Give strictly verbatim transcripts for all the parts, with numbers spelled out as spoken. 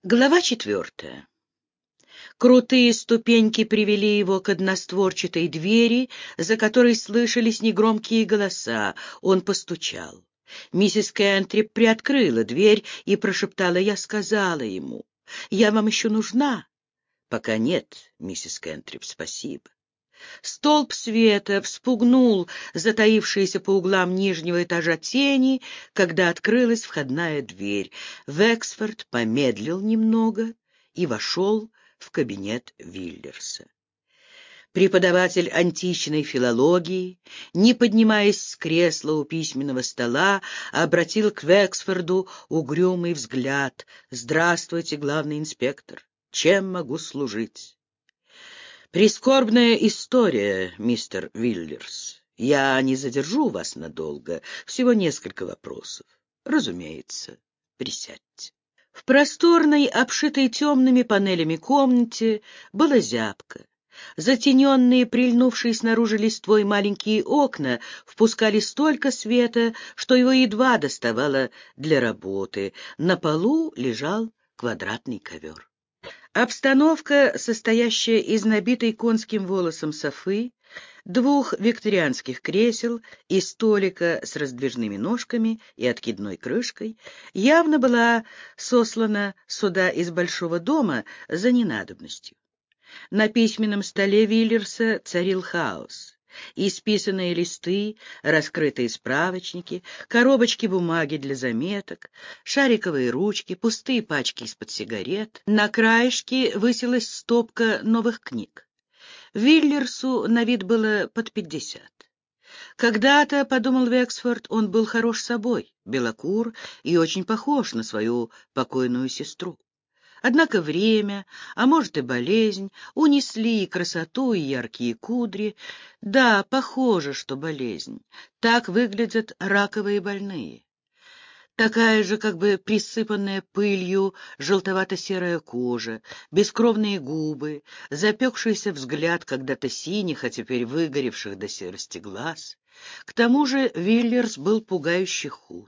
Глава четвертая. Крутые ступеньки привели его к одностворчатой двери, за которой слышались негромкие голоса. Он постучал. Миссис Кентрип приоткрыла дверь и прошептала: «Я сказала ему. Я вам еще нужна?» «Пока нет, миссис Кентрип, спасибо». Столб света вспугнул затаившиеся по углам нижнего этажа тени, когда открылась входная дверь. Вексфорд помедлил немного и вошел в кабинет Виллерса. Преподаватель античной филологии, не поднимаясь с кресла у письменного стола, обратил к Вексфорду угрюмый взгляд. «Здравствуйте, главный инспектор. Чем могу служить?» «Прискорбная история, мистер Виллерс. Я не задержу вас надолго. Всего несколько вопросов. Разумеется, присядьте». В просторной, обшитой темными панелями комнате было зябко. Затененные, прильнувшие снаружи листвой маленькие окна впускали столько света, что его едва доставало для работы. На полу лежал квадратный ковер. Обстановка, состоящая из набитой конским волосом софы, двух викторианских кресел и столика с раздвижными ножками и откидной крышкой, явно была сослана сюда из большого дома за ненадобностью. На письменном столе Виллерса царил хаос. Исписанные листы, раскрытые справочники, коробочки бумаги для заметок, шариковые ручки, пустые пачки из-под сигарет. На краешке высилась стопка новых книг. Виллерсу на вид было под пятьдесят. Когда-то, — подумал Вексфорд, — он был хорош собой, белокур и очень похож на свою покойную сестру. Однако время, а может и болезнь, унесли и красоту, и яркие кудри. Да, похоже, что болезнь. Так выглядят раковые больные. Такая же, как бы присыпанная пылью, желтовато-серая кожа, бескровные губы, запекшийся взгляд когда-то синих, а теперь выгоревших до серости глаз. К тому же Виллерс был пугающе худ.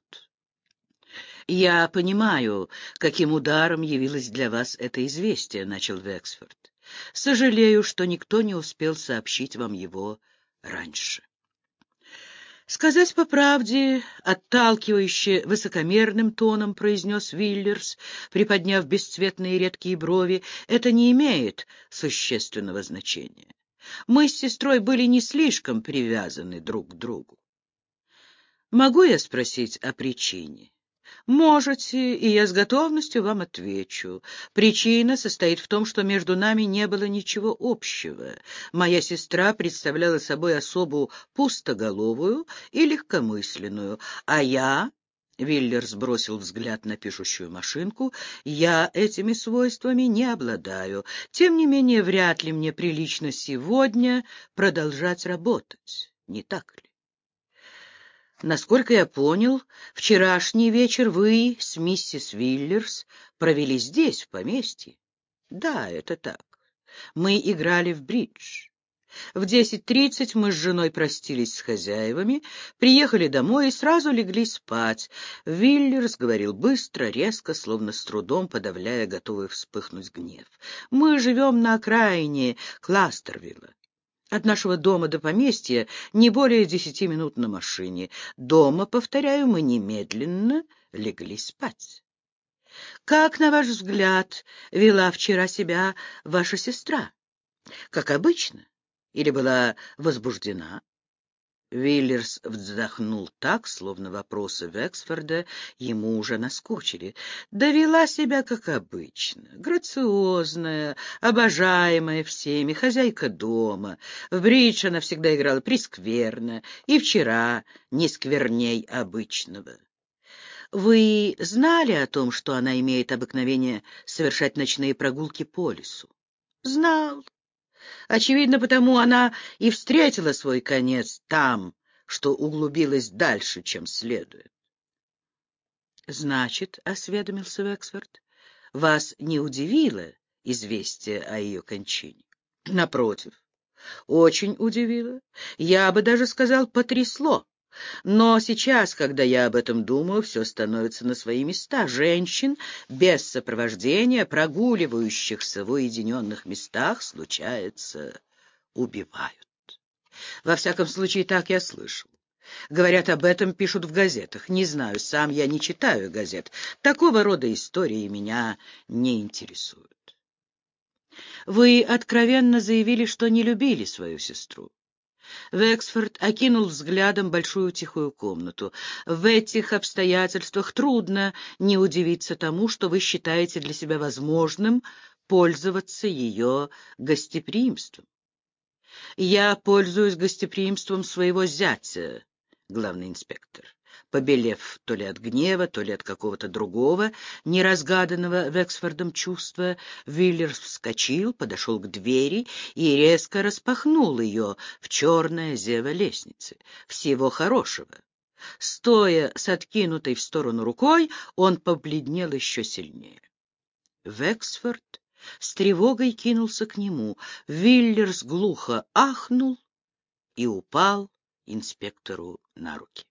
«Я понимаю, каким ударом явилось для вас это известие», — начал Вексфорд. «Сожалею, что никто не успел сообщить вам его раньше». «Сказать по правде, отталкивающе высокомерным тоном произнес Виллерс, приподняв бесцветные редкие брови, это не имеет существенного значения. Мы с сестрой были не слишком привязаны друг к другу. Могу я спросить о причине?» «Можете, и я с готовностью вам отвечу. Причина состоит в том, что между нами не было ничего общего. Моя сестра представляла собой особу пустоголовую и легкомысленную, а я...» Виллерс бросил взгляд на пишущую машинку. «Я этими свойствами не обладаю. Тем не менее, вряд ли мне прилично сегодня продолжать работать. Не так ли?» «Насколько я понял, вчерашний вечер вы с миссис Виллерс провели здесь, в поместье?» «Да, это так. Мы играли в бридж. В десять тридцать мы с женой простились с хозяевами, приехали домой и сразу легли спать». Виллерс говорил быстро, резко, словно с трудом подавляя готовый вспыхнуть гнев. «Мы живем на окраине Кластервилла. От нашего дома до поместья не более десяти минут на машине. Дома, повторяю, мы немедленно легли спать. Как, на ваш взгляд, вела вчера себя ваша сестра? Как обычно? Или была возбуждена?» Виллерс вздохнул так, словно вопросы Вексфорда ему уже наскучили. «Довела себя, как обычно, грациозная, обожаемая всеми, хозяйка дома. В бридж она всегда играла прескверно, и вчера не скверней обычного». «Вы знали о том, что она имеет обыкновение совершать ночные прогулки по лесу?» «Знал. Очевидно, потому она и встретила свой конец там, что углубилась дальше, чем следует». «Значит, — осведомился Вексфорд, — вас не удивило известие о ее кончине?» «Напротив, очень удивило. Я бы даже сказал, потрясло. Но сейчас, когда я об этом думаю, все становится на свои места. Женщин без сопровождения, прогуливающихся в уединенных местах, случается, убивают. Во всяком случае, так я слышал. Говорят, об этом пишут в газетах. Не знаю, сам я не читаю газет. Такого рода истории меня не интересуют. Вы откровенно заявили, что не любили свою сестру. Вексфорд окинул взглядом большую тихую комнату. В этих обстоятельствах трудно не удивиться тому, что вы считаете для себя возможным пользоваться ее гостеприимством. Я пользуюсь гостеприимством своего зятя, главный инспектор. Побелев то ли от гнева, то ли от какого-то другого, неразгаданного Вексфордом чувства, Виллерс вскочил, подошел к двери и резко распахнул ее в черное зево лестницы. Всего хорошего. Стоя с откинутой в сторону рукой, он побледнел еще сильнее. Вексфорд с тревогой кинулся к нему. Виллерс глухо ахнул и упал инспектору на руки.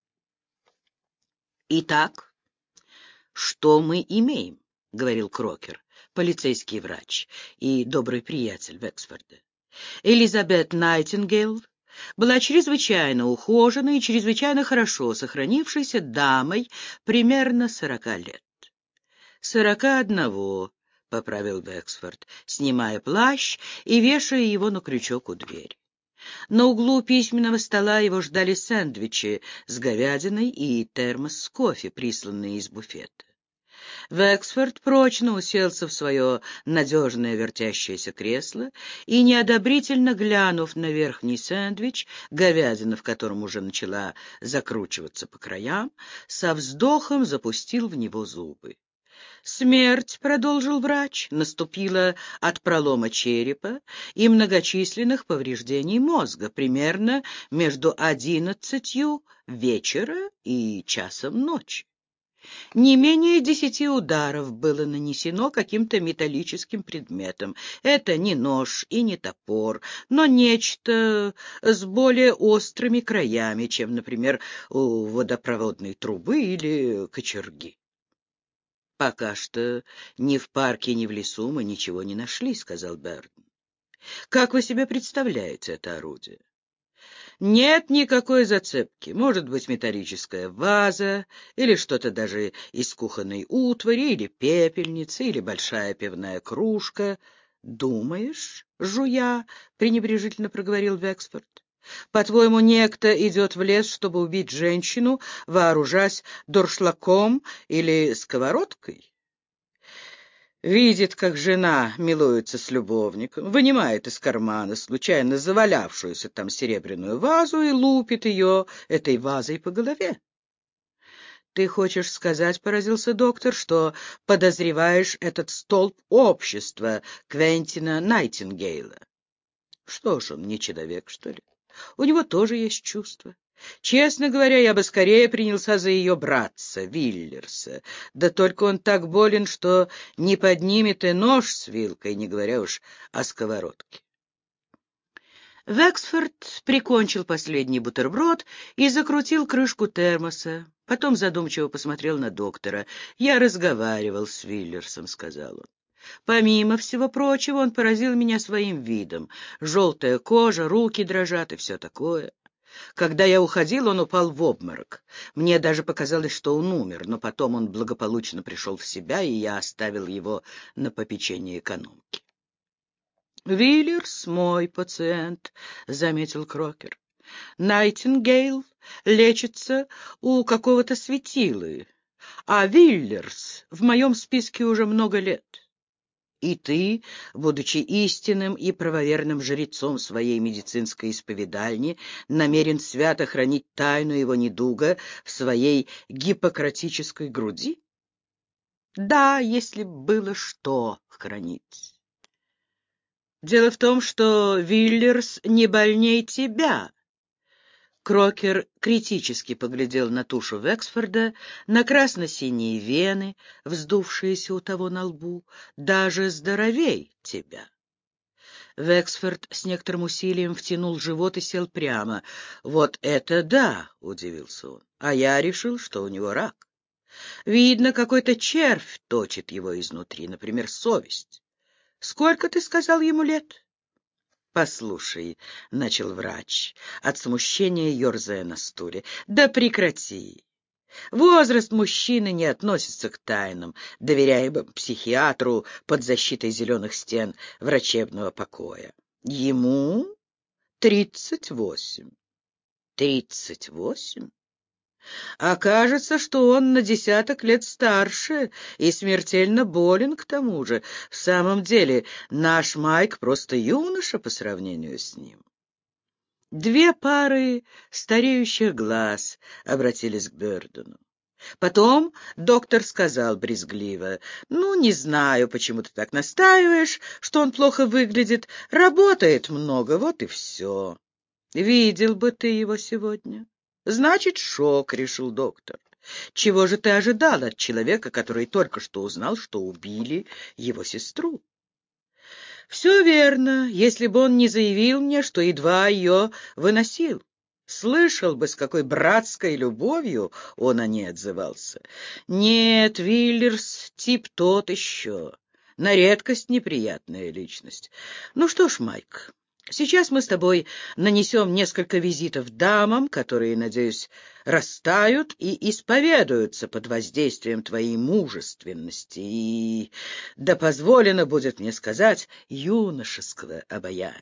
«Итак, что мы имеем?» — говорил Крокер, полицейский врач и добрый приятель Вексфорда. Элизабет Найтингейл была чрезвычайно ухоженной и чрезвычайно хорошо сохранившейся дамой примерно сорока лет. «Сорока одного», — поправил Вексфорд, снимая плащ и вешая его на крючок у двери. На углу письменного стола его ждали сэндвичи с говядиной и термос с кофе, присланные из буфета. Вексфорд прочно уселся в свое надежное вертящееся кресло и, неодобрительно глянув на верхний сэндвич, говядина в котором уже начала закручиваться по краям, со вздохом запустил в него зубы. «Смерть, — продолжил врач, — наступила от пролома черепа и многочисленных повреждений мозга примерно между одиннадцатью вечера и часом ночи. Не менее десяти ударов было нанесено каким-то металлическим предметом. Это не нож и не топор, но нечто с более острыми краями, чем, например, у водопроводной трубы или кочерги. «Пока что ни в парке, ни в лесу мы ничего не нашли», — сказал Берден. «Как вы себе представляете это орудие?» «Нет никакой зацепки. Может быть, металлическая ваза, или что-то даже из кухонной утвари, или пепельница, или большая пивная кружка». «Думаешь, жуя?» — пренебрежительно проговорил Вексфорд. «По-твоему, некто идет в лес, чтобы убить женщину, вооружаясь дуршлагом или сковородкой? Видит, как жена милуется с любовником, вынимает из кармана случайно завалявшуюся там серебряную вазу и лупит ее этой вазой по голове. «Ты хочешь сказать, — поразился доктор, — что подозреваешь этот столб общества Квентина Найтингейла? Что ж, он не человек, что ли? У него тоже есть чувства. Честно говоря, я бы скорее принялся за ее братца, Виллерса. Да только он так болен, что не поднимет и нож с вилкой, не говоря уж о сковородке». Вексфорд прикончил последний бутерброд и закрутил крышку термоса. Потом задумчиво посмотрел на доктора. «Я разговаривал с Виллерсом», — сказал он. «Помимо всего прочего, он поразил меня своим видом. Желтая кожа, руки дрожат и все такое. Когда я уходил, он упал в обморок. Мне даже показалось, что он умер, но потом он благополучно пришел в себя, и я оставил его на попечение экономки». «Виллерс мой пациент», — заметил Крокер. «Найтингейл лечится у какого-то светилы, а Виллерс в моем списке уже много лет. И ты, будучи истинным и правоверным жрецом своей медицинской исповедальни, намерен свято хранить тайну его недуга в своей гиппократической груди?» «Да, если б было что хранить. Дело в том, что Виллерс не больней тебя». Крокер критически поглядел на тушу Вексфорда, на красно-синие вены, вздувшиеся у того на лбу. «Даже здоровей тебя». Вексфорд с некоторым усилием втянул живот и сел прямо. «Вот это да!» — удивился он. «А я решил, что у него рак. Видно, какой-то червь точит его изнутри, например, совесть. Сколько, ты сказал, ему лет?» «Послушай», — начал врач, от смущения ерзая на стуле, — «да прекрати. Возраст мужчины не относится к тайнам, доверяемым психиатру под защитой зеленых стен врачебного покоя. Ему тридцать восемь». «Тридцать восемь? Окажется, что он на десяток лет старше и смертельно болен к тому же. В самом деле, наш Майк просто юноша по сравнению с ним». Две пары стареющих глаз обратились к Бёрдену. Потом доктор сказал брезгливо: «Ну, не знаю, почему ты так настаиваешь, что он плохо выглядит. Работает много, вот и все. Видел бы ты его сегодня». «Значит, шок», — решил доктор. «Чего же ты ожидал от человека, который только что узнал, что убили его сестру?» «Все верно, если бы он не заявил мне, что едва ее выносил. Слышал бы, с какой братской любовью он о ней отзывался. Нет, Виллерс тип тот еще, на редкость неприятная личность. Ну что ж, Майк, сейчас мы с тобой нанесем несколько визитов дамам, которые, надеюсь, растают и исповедуются под воздействием твоей мужественности и, да позволено будет мне сказать, юношеского обаяния».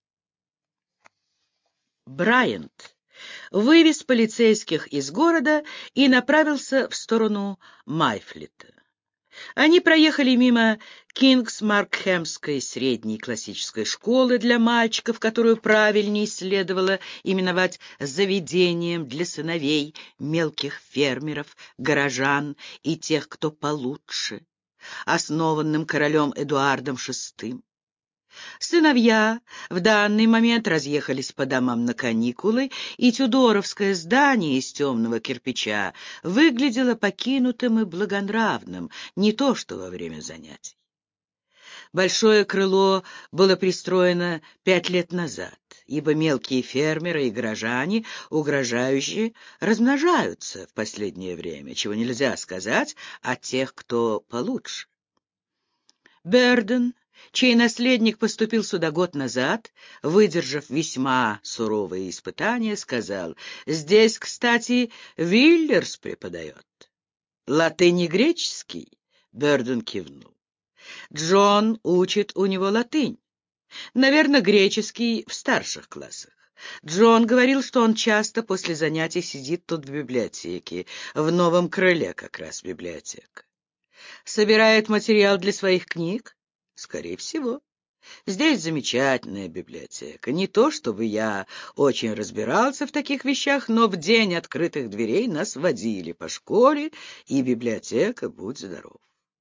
Брайант вывез полицейских из города и направился в сторону Майфлита. Они проехали мимо Кингсмаркхемской средней классической школы для мальчиков, которую правильнее следовало именовать заведением для сыновей мелких фермеров, горожан и тех, кто получше, основанным королем Эдуардом шестым. Сыновья в данный момент разъехались по домам на каникулы, и тюдоровское здание из темного кирпича выглядело покинутым и благонравным, не то что во время занятий. Большое крыло было пристроено пять лет назад, ибо мелкие фермеры и горожане угрожающе размножаются в последнее время, чего нельзя сказать о тех, кто получше. Бёрден, чей наследник поступил сюда год назад, выдержав весьма суровые испытания, сказал: «Здесь, кстати, Виллерс преподает». «Латынь и греческий?» — Бёрден кивнул. «Джон учит у него латынь. Наверное, греческий в старших классах. Джон говорил, что он часто после занятий сидит тут в библиотеке, в новом крыле как раз библиотека. Собирает материал для своих книг? Скорее всего. Здесь замечательная библиотека. Не то чтобы я очень разбирался в таких вещах, но в день открытых дверей нас водили по школе, и библиотека, будь здоров».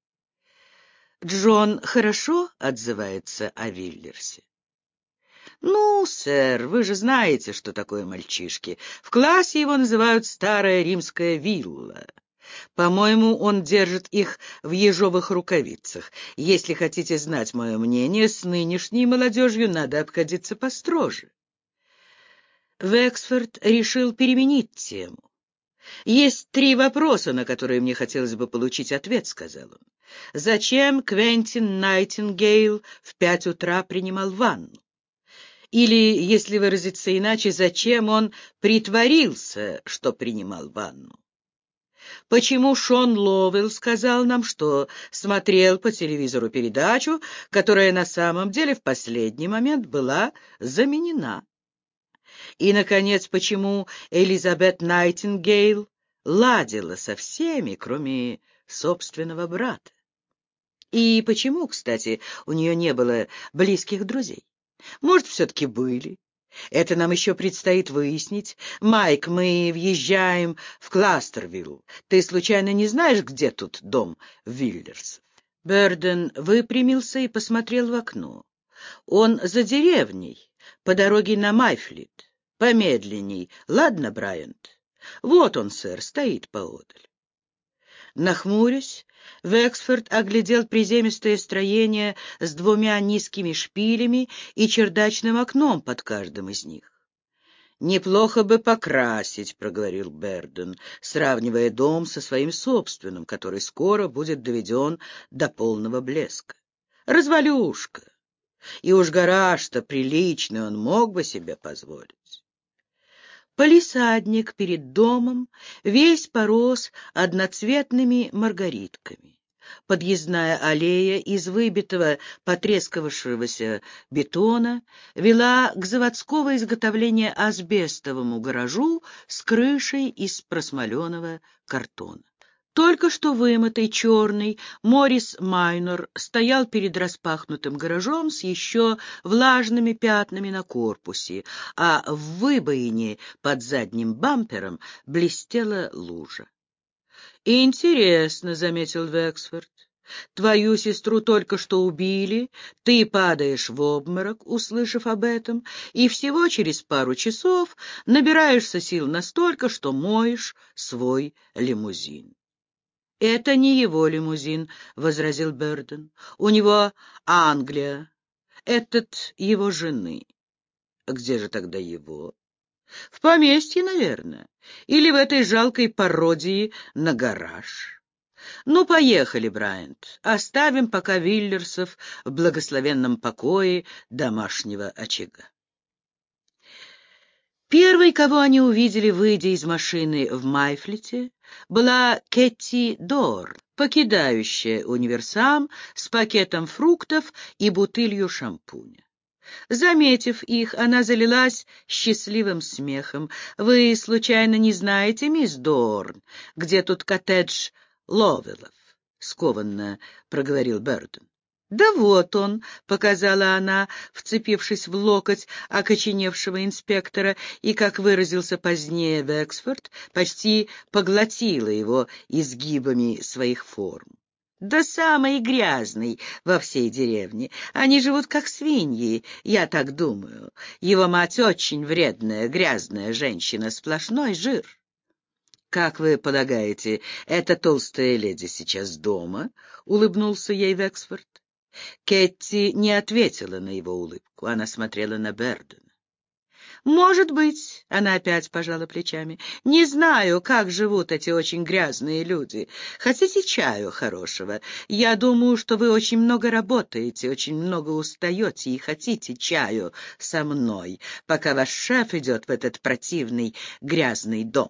Джон хорошо отзывается о Виллерсе? «Ну, сэр, вы же знаете, что такое мальчишки. В классе его называют «старая римская вилла». По-моему, он держит их в ежовых рукавицах. Если хотите знать мое мнение, с нынешней молодежью надо обходиться построже». Вексфорд решил переменить тему. «Есть три вопроса, на которые мне хотелось бы получить ответ», — сказал он. «Зачем Квентин Найтингейл в пять утра принимал ванну? Или, если выразиться иначе, зачем он притворился, что принимал ванну? Почему Шон Ловелл сказал нам, что смотрел по телевизору передачу, которая на самом деле в последний момент была заменена? И, наконец, почему Элизабет Найтингейл ладила со всеми, кроме собственного брата? И почему, кстати, у нее не было близких друзей? Может, все-таки были? Это нам еще предстоит выяснить. Майк, мы въезжаем в Кластервилл. Ты случайно не знаешь, где тут дом Виллерсов?» Бёрден выпрямился и посмотрел в окно. «Он за деревней, по дороге на Майфлит. Помедленней. Ладно, Брайант? Вот он, сэр, стоит поодаль». Нахмурясь, Вексфорд оглядел приземистое строение с двумя низкими шпилями и чердачным окном под каждым из них. «Неплохо бы покрасить», — проговорил Берден, сравнивая дом со своим собственным, который скоро будет доведен до полного блеска. «Развалюшка! И уж гараж-то приличный он мог бы себе позволить». Палисадник перед домом весь порос одноцветными маргаритками. Подъездная аллея из выбитого потрескавшегося бетона вела к заводского изготовления асбестовому гаражу с крышей из просмоленного картона. Только что вымытый черный Моррис Майнор стоял перед распахнутым гаражом с еще влажными пятнами на корпусе, а в выбоине под задним бампером блестела лужа. «Интересно», — заметил Вексфорд, — «твою сестру только что убили, ты падаешь в обморок, услышав об этом, и всего через пару часов набираешься сил настолько, что моешь свой лимузин». «Это не его лимузин», — возразил Берден. «У него Англия. Этот его жены». «Где же тогда его?» «В поместье, наверное. Или в этой жалкой пародии на гараж». «Ну, поехали, Брайант. Оставим пока Виллерсов в благословенном покое домашнего очага». Первой, кого они увидели, выйдя из машины в Майфлите, была Кэти Дорн, покидающая универсам с пакетом фруктов и бутылью шампуня. Заметив их, она залилась счастливым смехом. «Вы, случайно, не знаете, мисс Дорн, где тут коттедж Ловелов?» — скованно проговорил Берден. «Да вот он», — показала она, вцепившись в локоть окоченевшего инспектора, и, как выразился позднее Вексфорд, почти поглотила его изгибами своих форм. «Да самый грязный во всей деревне. Они живут как свиньи, я так думаю. Его мать очень вредная, грязная женщина, сплошной жир». «Как вы полагаете, эта толстая леди сейчас дома?» — улыбнулся ей Вексфорд. Кэти не ответила на его улыбку. Она смотрела на Бердена. «Может быть», — она опять пожала плечами, — «не знаю, как живут эти очень грязные люди. Хотите чаю хорошего? Я думаю, что вы очень много работаете, очень много устаете и хотите чаю со мной, пока ваш шеф идет в этот противный грязный дом».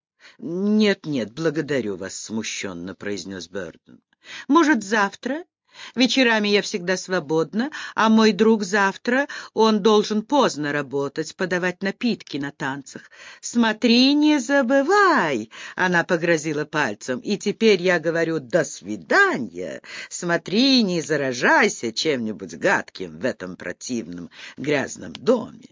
«Нет-нет, благодарю вас», — смущенно произнес Берден. «Может, завтра? Вечерами я всегда свободна, а мой друг завтра, он должен поздно работать, подавать напитки на танцах. Смотри, не забывай!» — она погрозила пальцем. «И теперь я говорю «до свидания». Смотри, не заражайся чем-нибудь гадким в этом противном грязном доме».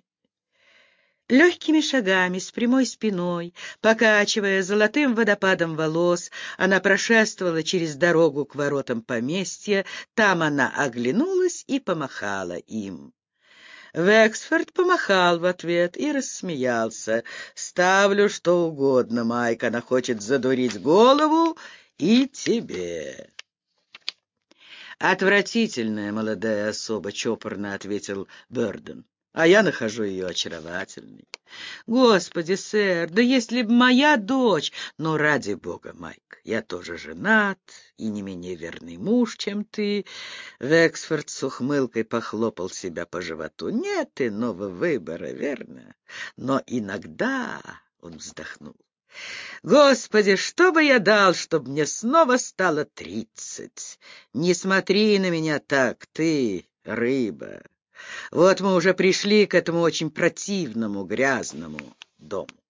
Легкими шагами, с прямой спиной, покачивая золотым водопадом волос, она прошествовала через дорогу к воротам поместья. Там она оглянулась и помахала им. Вексфорд помахал в ответ и рассмеялся. «Ставлю что угодно, Майк, она хочет задурить голову и тебе». «Отвратительная молодая особа», — чопорно ответил Берден. «А я нахожу ее очаровательной». «Господи, сэр, да если б моя дочь...» «Но ради бога, Майк, я тоже женат и не менее верный муж, чем ты». Вексфорд с ухмылкой похлопал себя по животу. «Нет иного выбора, верно? Но иногда...» — он вздохнул. «Господи, что бы я дал, чтобы мне снова стало тридцать? Не смотри на меня так, ты, рыба. Вот мы уже пришли к этому очень противному, грязному дому».